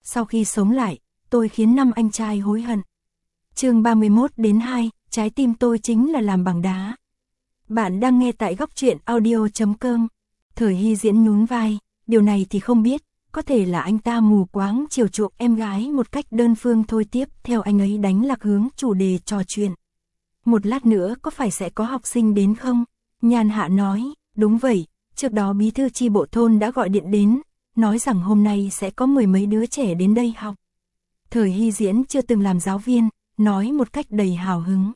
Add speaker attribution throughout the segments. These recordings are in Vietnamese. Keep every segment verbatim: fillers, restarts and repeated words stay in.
Speaker 1: sau khi sống lại, tôi khiến năm anh trai hối hận. Chương ba mươi mốt đến hai, trái tim tôi chính là làm bằng đá. Bạn đang nghe tại góc truyện audio chấm com. Thời Hy Diễn nhún vai, điều này thì không biết, có thể là anh ta mù quáng chiều chuộng em gái một cách đơn phương thôi. Tiếp theo anh ấy đánh lạc hướng chủ đề trò chuyện. Một lát nữa có phải sẽ có học sinh đến không? Nhan Hạ nói, đúng vậy, trước đó bí thư chi bộ thôn đã gọi điện đến, nói rằng hôm nay sẽ có mười mấy đứa trẻ đến đây học. Thời Hy Diễn chưa từng làm giáo viên, nói một cách đầy hào hứng.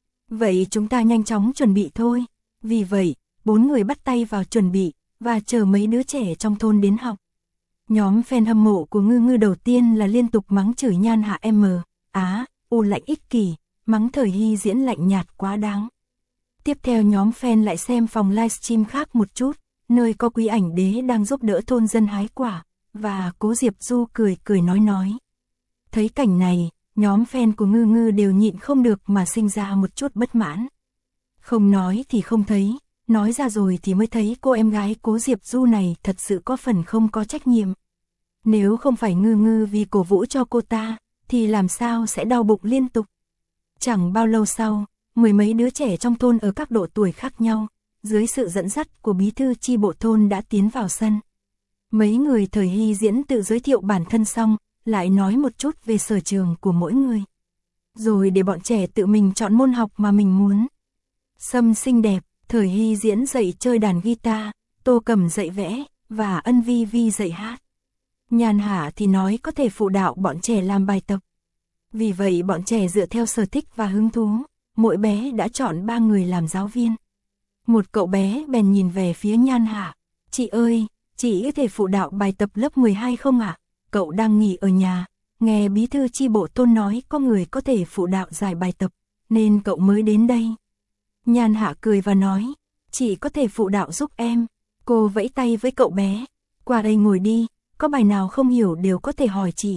Speaker 1: Vậy chúng ta nhanh chóng chuẩn bị thôi. Vì vậy, bốn người bắt tay vào chuẩn bị, và chờ mấy đứa trẻ trong thôn đến học. Nhóm fan hâm mộ của Ngư Ngư đầu tiên là liên tục mắng chửi Nhan Hạ M, Á, U lạnh ích kỷ, mắng Thời Hy Diễn lạnh nhạt quá đáng. Tiếp theo nhóm fan lại xem phòng livestream khác một chút, nơi có Quý Ảnh Đế đang giúp đỡ thôn dân hái quả, và Cố Diệp Du cười cười nói nói. Thấy cảnh này, nhóm fan của Ngư Ngư đều nhịn không được mà sinh ra một chút bất mãn. Không nói thì không thấy, nói ra rồi thì mới thấy cô em gái Cố Diệp Du này thật sự có phần không có trách nhiệm. Nếu không phải Ngư Ngư vì cổ vũ cho cô ta, thì làm sao sẽ đau bụng liên tục. Chẳng bao lâu sau, mười mấy đứa trẻ trong thôn ở các độ tuổi khác nhau, dưới sự dẫn dắt của bí thư chi bộ thôn đã tiến vào sân. Mấy người Thời Hy Diễn tự giới thiệu bản thân xong, lại nói một chút về sở trường của mỗi người. Rồi để bọn trẻ tự mình chọn môn học mà mình muốn. Sâm xinh đẹp, Thời Hy Diễn dạy chơi đàn guitar, Tô Cẩm dạy vẽ, và Ân Vi Vi dạy hát. Nhan Hạ thì nói có thể phụ đạo bọn trẻ làm bài tập. Vì vậy bọn trẻ dựa theo sở thích và hứng thú, mỗi bé đã chọn ba người làm giáo viên. Một cậu bé bèn nhìn về phía Nhan Hạ. Chị ơi, chị có thể phụ đạo bài tập lớp mười hai không ạ? À? Cậu đang nghỉ ở nhà, nghe bí thư chi bộ thôn nói có người có thể phụ đạo giải bài tập, nên cậu mới đến đây. Nhan Hạ cười và nói, chị có thể phụ đạo giúp em. Cô vẫy tay với cậu bé, qua đây ngồi đi, có bài nào không hiểu đều có thể hỏi chị.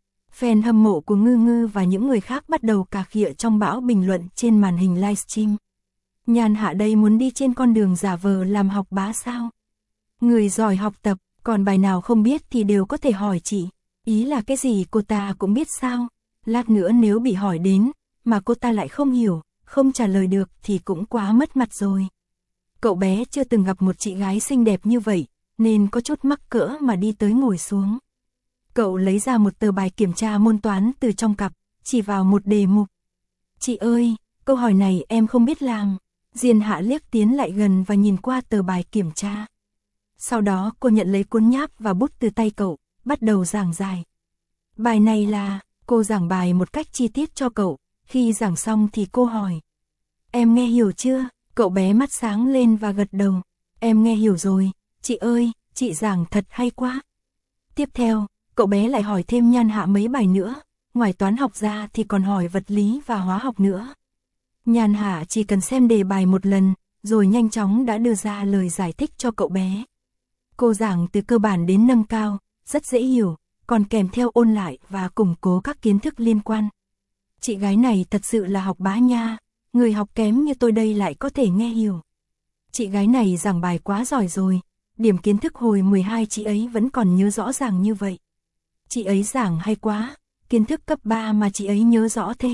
Speaker 1: Fan hâm mộ của Ngư Ngư và những người khác bắt đầu cà khịa trong bão bình luận trên màn hình livestream. Nhan Hạ đây muốn đi trên con đường giả vờ làm học bá sao? Người giỏi học tập, còn bài nào không biết thì đều có thể hỏi chị. Ý là cái gì cô ta cũng biết sao? Lát nữa nếu bị hỏi đến, mà cô ta lại không hiểu, không trả lời được thì cũng quá mất mặt rồi. Cậu bé chưa từng gặp một chị gái xinh đẹp như vậy, nên có chút mắc cỡ mà đi tới ngồi xuống. Cậu lấy ra một tờ bài kiểm tra môn toán từ trong cặp, chỉ vào một đề mục. Chị ơi, câu hỏi này em không biết làm. Diên Hạ liếc tiến lại gần và nhìn qua tờ bài kiểm tra. Sau đó cô nhận lấy cuốn nháp và bút từ tay cậu, bắt đầu giảng giải. Bài này là, cô giảng bài một cách chi tiết cho cậu, khi giảng xong thì cô hỏi. Em nghe hiểu chưa? Cậu bé mắt sáng lên và gật đầu. Em nghe hiểu rồi, chị ơi, chị giảng thật hay quá. Tiếp theo, cậu bé lại hỏi thêm Nhan Hạ mấy bài nữa, ngoài toán học ra thì còn hỏi vật lý và hóa học nữa. Nhan Hạ chỉ cần xem đề bài một lần, rồi nhanh chóng đã đưa ra lời giải thích cho cậu bé. Cô giảng từ cơ bản đến nâng cao, rất dễ hiểu, còn kèm theo ôn lại và củng cố các kiến thức liên quan. Chị gái này thật sự là học bá nha, người học kém như tôi đây lại có thể nghe hiểu. Chị gái này giảng bài quá giỏi rồi, điểm kiến thức hồi mười hai chị ấy vẫn còn nhớ rõ ràng như vậy. Chị ấy giảng hay quá, kiến thức cấp ba mà chị ấy nhớ rõ thế.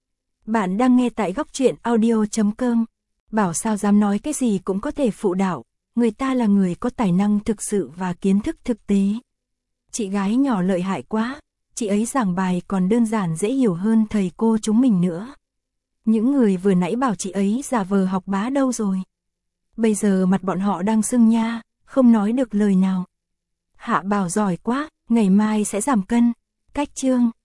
Speaker 1: Bạn đang nghe tại góc truyện audio chấm com. Bảo sao dám nói cái gì cũng có thể phụ đạo, người ta là người có tài năng thực sự và kiến thức thực tế. Chị gái nhỏ lợi hại quá, chị ấy giảng bài còn đơn giản dễ hiểu hơn thầy cô chúng mình nữa. Những người vừa nãy bảo chị ấy giả vờ học bá đâu rồi? Bây giờ mặt bọn họ đang sưng nha, không nói được lời nào. Hạ Bảo giỏi quá, ngày mai sẽ giảm cân. Cách chương